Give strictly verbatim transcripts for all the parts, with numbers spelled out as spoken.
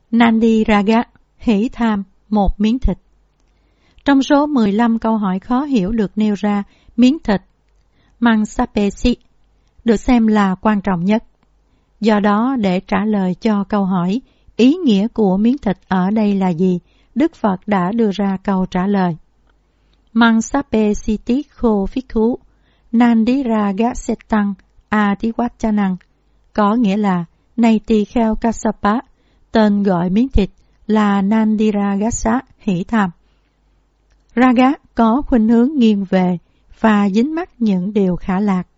Nandi Raga, hỷ tham, một miếng thịt. Trong số mười lăm câu hỏi khó hiểu được nêu ra, miếng thịt, Mangsapesi, được xem là quan trọng nhất. Do đó, để trả lời cho câu hỏi, ý nghĩa của miếng thịt ở đây là gì, Đức Phật đã đưa ra câu trả lời. Mangsapesiti kho phikhu, Nandi Raga setang Adiwachanang, có nghĩa là, này tỳ kheo Kassapa, tên gọi miếng thịt là Nandi Ragasa hỷ tham. Raga có khuynh hướng nghiêng về và dính mắc những điều khả lạc.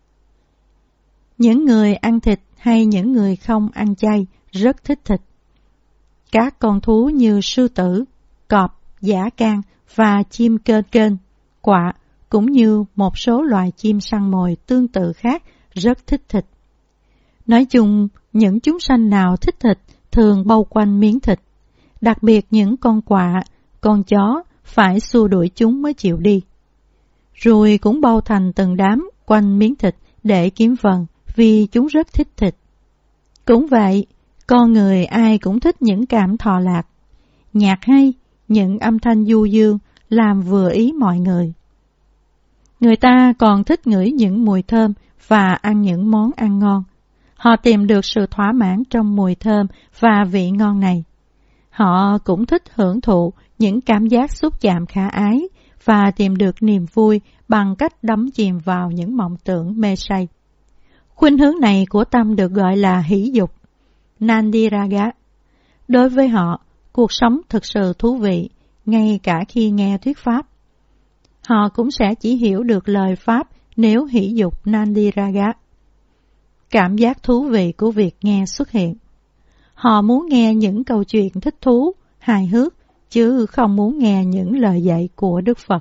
Những người ăn thịt hay những người không ăn chay rất thích thịt. Các con thú như sư tử, cọp, dã can và chim kên kên, quạ cũng như một số loài chim săn mồi tương tự khác rất thích thịt. Nói chung, những chúng sanh nào thích thịt thường bao quanh miếng thịt, đặc biệt những con quạ, con chó phải xua đuổi chúng mới chịu đi. Rồi cũng bao thành từng đám quanh miếng thịt để kiếm vần vì chúng rất thích thịt. Cũng vậy, con người ai cũng thích những cảm thọ lạc, nhạc hay, những âm thanh du dương làm vừa ý mọi người. Người ta còn thích ngửi những mùi thơm và ăn những món ăn ngon. Họ tìm được sự thỏa mãn trong mùi thơm và vị ngon này. Họ cũng thích hưởng thụ những cảm giác xúc chạm khả ái và tìm được niềm vui bằng cách đắm chìm vào những mộng tưởng mê say. Khuynh hướng này của tâm được gọi là hỷ dục, Nandi Raga. Đối với họ, cuộc sống thực sự thú vị, ngay cả khi nghe thuyết pháp. Họ cũng sẽ chỉ hiểu được lời pháp nếu hỷ dục Nandi Raga. Cảm giác thú vị của việc nghe xuất hiện. Họ muốn nghe những câu chuyện thích thú, hài hước, chứ không muốn nghe những lời dạy của Đức Phật.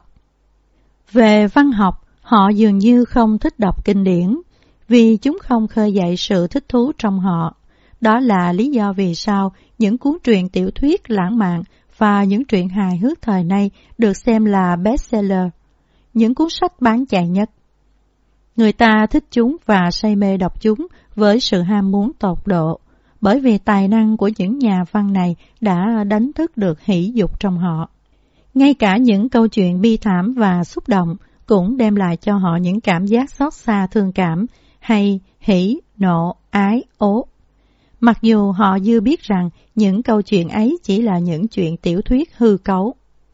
Về văn học, họ dường như không thích đọc kinh điển, vì chúng không khơi dậy sự thích thú trong họ. Đó là lý do vì sao những cuốn truyện tiểu thuyết lãng mạn và những truyện hài hước thời nay được xem là bestseller, những cuốn sách bán chạy nhất. Người ta thích chúng và say mê đọc chúng với sự ham muốn tột độ, bởi vì tài năng của những nhà văn này đã đánh thức được hỷ dục trong họ. Ngay cả những câu chuyện bi thảm và xúc động cũng đem lại cho họ những cảm giác xót xa thương cảm, hay hỉ, nộ, ái, ố. Mặc dù họ dư biết rằng những câu chuyện ấy chỉ là những chuyện tiểu thuyết hư cấu.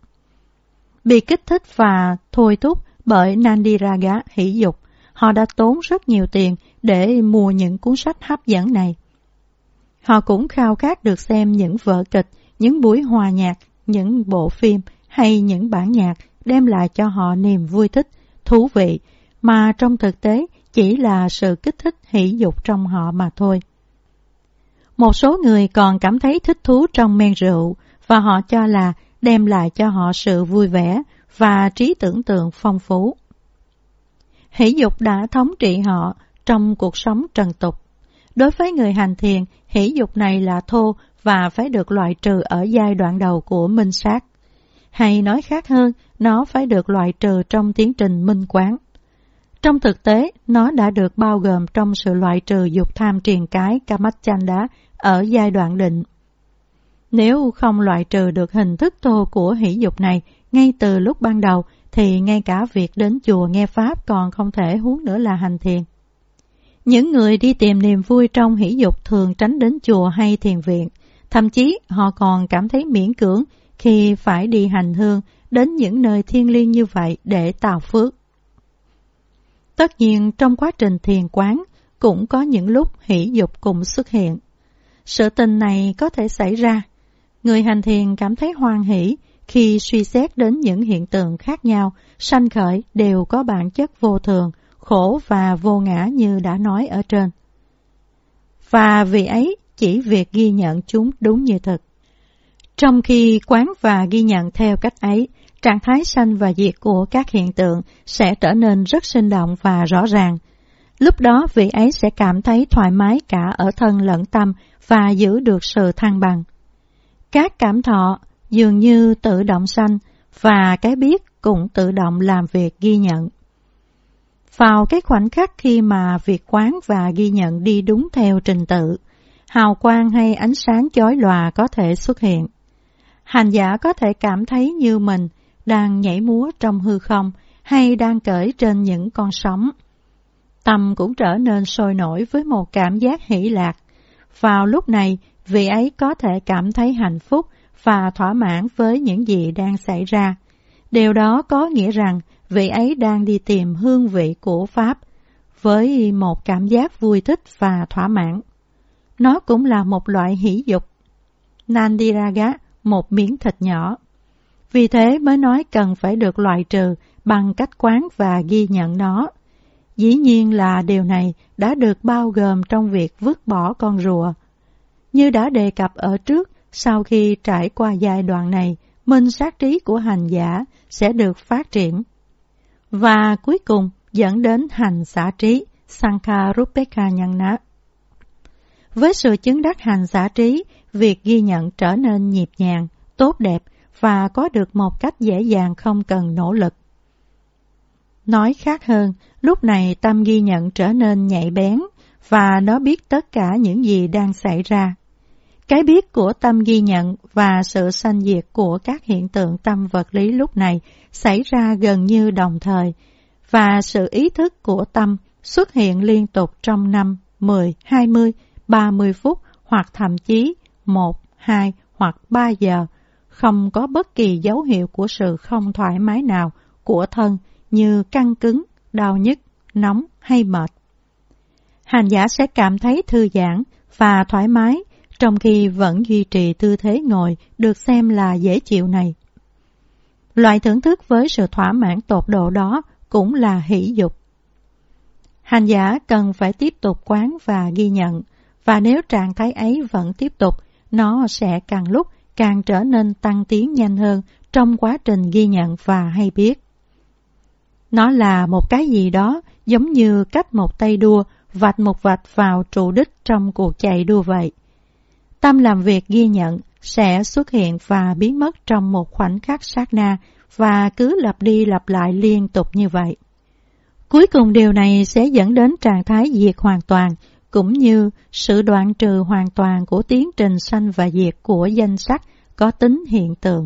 Bị kích thích và thôi thúc bởi Nandi Raga hỷ dục, họ đã tốn rất nhiều tiền để mua những cuốn sách hấp dẫn này. Họ cũng khao khát được xem những vở kịch, những buổi hòa nhạc, những bộ phim hay những bản nhạc đem lại cho họ niềm vui thích, thú vị, mà trong thực tế chỉ là sự kích thích hỷ dục trong họ mà thôi. Một số người còn cảm thấy thích thú trong men rượu và họ cho là đem lại cho họ sự vui vẻ và trí tưởng tượng phong phú. Hỷ dục đã thống trị họ trong cuộc sống trần tục. Đối với người hành thiền, hỷ dục này là thô và phải được loại trừ ở giai đoạn đầu của minh sát. Hay nói khác hơn, nó phải được loại trừ trong tiến trình minh quán. Trong thực tế, nó đã được bao gồm trong sự loại trừ dục tham triền cái Kamacchanda ở giai đoạn định. Nếu không loại trừ được hình thức thô của hỷ dục này ngay từ lúc ban đầu, thì ngay cả việc đến chùa nghe pháp còn không thể, huống nữa là hành thiền. Những người đi tìm niềm vui trong hỷ dục thường tránh đến chùa hay thiền viện, thậm chí họ còn cảm thấy miễn cưỡng khi phải đi hành hương đến những nơi thiêng liêng như vậy để tạo phước. Tất nhiên, trong quá trình thiền quán cũng có những lúc hỷ dục cùng xuất hiện. Sự tình này có thể xảy ra. Người hành thiền cảm thấy hoan hỷ khi suy xét đến những hiện tượng khác nhau, sanh khởi đều có bản chất vô thường, khổ và vô ngã như đã nói ở trên. Và vì ấy, chỉ việc ghi nhận chúng đúng như thực. Trong khi quán và ghi nhận theo cách ấy, trạng thái sanh và diệt của các hiện tượng sẽ trở nên rất sinh động và rõ ràng. Lúc đó vị ấy sẽ cảm thấy thoải mái cả ở thân lẫn tâm và giữ được sự thăng bằng. Các cảm thọ dường như tự động sanh và cái biết cũng tự động làm việc ghi nhận. Vào cái khoảnh khắc khi mà việc quán và ghi nhận đi đúng theo trình tự, hào quang hay ánh sáng chói lòa có thể xuất hiện. Hành giả có thể cảm thấy như mình đang nhảy múa trong hư không hay đang cởi trên những con sóng. Tâm cũng trở nên sôi nổi với một cảm giác hỷ lạc. Vào lúc này, vị ấy có thể cảm thấy hạnh phúc và thỏa mãn với những gì đang xảy ra. Điều đó có nghĩa rằng vị ấy đang đi tìm hương vị của Pháp với một cảm giác vui thích và thỏa mãn. Nó cũng là một loại hỷ dục. Nandi Raga, một miếng thịt nhỏ. Vì thế mới nói cần phải được loại trừ bằng cách quán và ghi nhận nó. Dĩ nhiên là điều này đã được bao gồm trong việc vứt bỏ con rùa. Như đã đề cập ở trước, sau khi trải qua giai đoạn này, minh sát trí của hành giả sẽ được phát triển. Và cuối cùng dẫn đến hành xả trí, Sankharupeka Nhana. Với sự chứng đắc hành xả trí, việc ghi nhận trở nên nhịp nhàng, tốt đẹp và có được một cách dễ dàng không cần nỗ lực. Nói khác hơn, lúc này tâm ghi nhận trở nên nhạy bén và nó biết tất cả những gì đang xảy ra. Cái biết của tâm ghi nhận và sự sanh diệt của các hiện tượng tâm vật lý lúc này xảy ra gần như đồng thời, và sự ý thức của tâm xuất hiện liên tục trong năm, mười, hai mươi, ba mươi phút hoặc thậm chí một, hai hoặc ba giờ, không có bất kỳ dấu hiệu của sự không thoải mái nào của thân như căng cứng, đau nhức, nóng hay mệt. Hành giả sẽ cảm thấy thư giãn và thoải mái trong khi vẫn duy trì tư thế ngồi được xem là dễ chịu này. Loại thưởng thức với sự thỏa mãn tột độ đó cũng là hỷ dục. Hành giả cần phải tiếp tục quán và ghi nhận, và nếu trạng thái ấy vẫn tiếp tục, nó sẽ càng lúc càng trở nên tăng tiến nhanh hơn trong quá trình ghi nhận và hay biết. Nó là một cái gì đó giống như cách một tay đua vạch một vạch vào trụ đích trong cuộc chạy đua vậy. Tâm làm việc ghi nhận sẽ xuất hiện và biến mất trong một khoảnh khắc sát na và cứ lặp đi lặp lại liên tục như vậy. Cuối cùng điều này sẽ dẫn đến trạng thái diệt hoàn toàn, cũng như sự đoạn trừ hoàn toàn của tiến trình sanh và diệt của danh sắc có tính hiện tượng.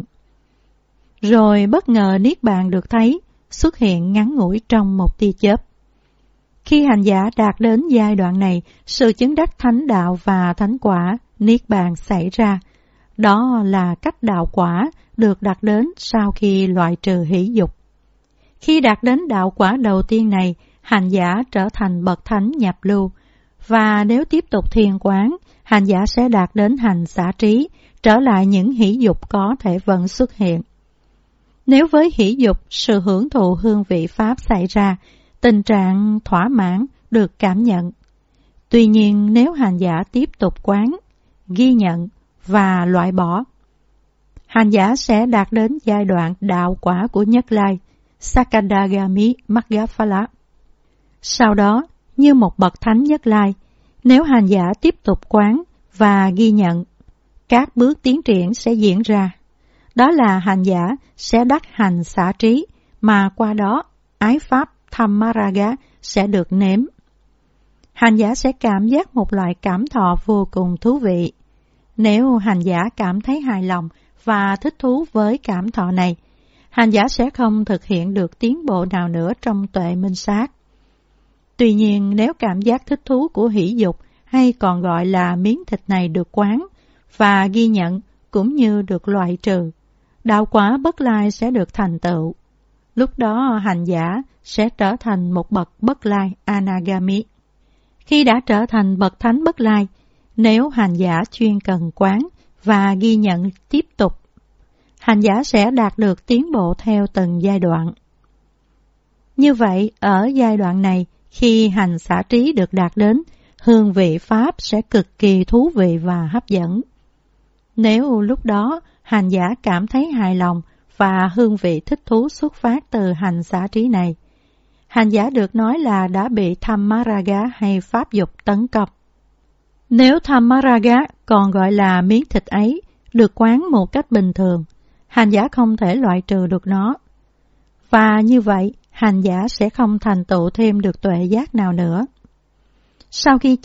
Rồi bất ngờ niết bàn được thấy, xuất hiện ngắn ngủi trong một tia chớp. Khi hành giả đạt đến giai đoạn này, sự chứng đắc thánh đạo và thánh quả, niết bàn xảy ra. Đó là cách đạo quả được đạt đến sau khi loại trừ hỷ dục. Khi đạt đến đạo quả đầu tiên này, hành giả trở thành bậc thánh nhập lưu, và nếu tiếp tục thiền quán, hành giả sẽ đạt đến hành xả trí, trở lại những hỷ dục có thể vẫn xuất hiện. Nếu với hỷ dục, sự hưởng thụ hương vị Pháp xảy ra, tình trạng thỏa mãn được cảm nhận. Tuy nhiên nếu hành giả tiếp tục quán, ghi nhận và loại bỏ, hành giả sẽ đạt đến giai đoạn đạo quả của Nhất Lai, Sakadagami Magga-phala. Sau đó, như một bậc thánh Nhất Lai, nếu hành giả tiếp tục quán và ghi nhận, các bước tiến triển sẽ diễn ra. Đó là hành giả sẽ đắc hành xả trí, mà qua đó ái pháp Dhammaraga sẽ được nếm. Hành giả sẽ cảm giác một loại cảm thọ vô cùng thú vị. Nếu hành giả cảm thấy hài lòng và thích thú với cảm thọ này, hành giả sẽ không thực hiện được tiến bộ nào nữa trong tuệ minh sát. Tuy nhiên, nếu cảm giác thích thú của hỷ dục, hay còn gọi là miếng thịt này được quán và ghi nhận cũng như được loại trừ, đạo quả bất lai sẽ được thành tựu. Lúc đó hành giả sẽ trở thành một bậc bất lai Anagami. Khi đã trở thành bậc thánh bất lai, nếu hành giả chuyên cần quán và ghi nhận tiếp tục, hành giả sẽ đạt được tiến bộ theo từng giai đoạn. Như vậy, ở giai đoạn này, khi hành xả trí được đạt đến, hương vị Pháp sẽ cực kỳ thú vị và hấp dẫn. Nếu lúc đó hành giả cảm thấy hài lòng và hương vị thích thú xuất phát từ hành xả trí này, hành giả được nói là đã bị Dhammaraga hay Pháp dục tấn công. Nếu Dhammaraga, còn gọi là miếng thịt ấy, được quán một cách bình thường, hành giả không thể loại trừ được nó. Và như vậy, hành giả sẽ không thành tựu thêm được tuệ giác nào nữa. Sau khi chết,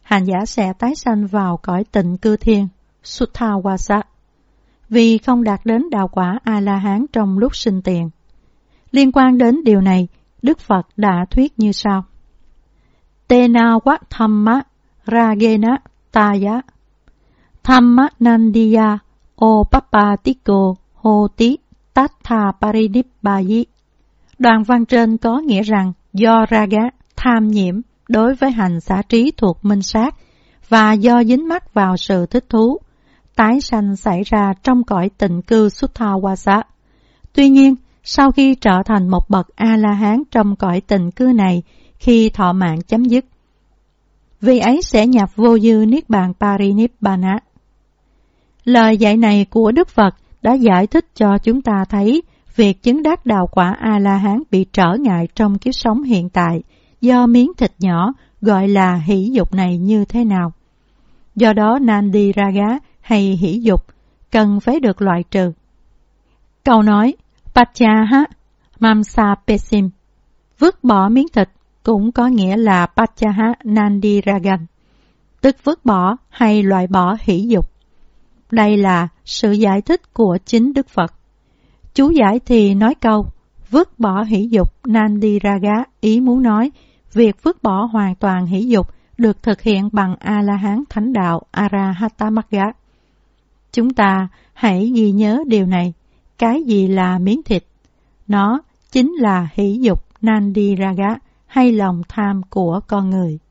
hành giả sẽ tái sanh vào cõi tịnh cư thiên, Suttawasa, vì không đạt đến đạo quả A-la-hán trong lúc sinh tiền. Liên quan đến điều này, Đức Phật đã thuyết như sau. Tena wa thamma ragena taya thamma nandiya opapatiko hoti tattha parinibbayi. Đoạn văn trên có nghĩa rằng do raga, tham nhiễm đối với hành xả trí thuộc minh sát và do dính mắc vào sự thích thú, tái sanh xảy ra trong cõi tịnh cư Suttawasa. Tuy nhiên, sau khi trở thành một bậc A-la-hán trong cõi tịnh cư này, khi thọ mạng chấm dứt, vị ấy sẽ nhập vô dư niết bàn Parinibbana. Lời dạy này của Đức Phật đã giải thích cho chúng ta thấy việc chứng đắc đạo quả A-la-hán bị trở ngại trong kiếp sống hiện tại do miếng thịt nhỏ gọi là hỷ dục này như thế nào. Do đó Nandi Raga hay hỷ dục cần phải được loại trừ. Câu nói Pachaha Mamsa Pesim, vứt bỏ miếng thịt, cũng có nghĩa là Pachaha Nandi Ragan, tức vứt bỏ hay loại bỏ hỷ dục. Đây là sự giải thích của chính Đức Phật. Chú giải thì nói câu vứt bỏ hỷ dục Nandi Raga, ý muốn nói việc vứt bỏ hoàn toàn hỷ dục được thực hiện bằng A-la-hán thánh đạo Arahatamagga. Chúng ta hãy ghi nhớ điều này. Cái gì là miếng thịt? Nó chính là hỷ dục Nandi Raga hay lòng tham của con người.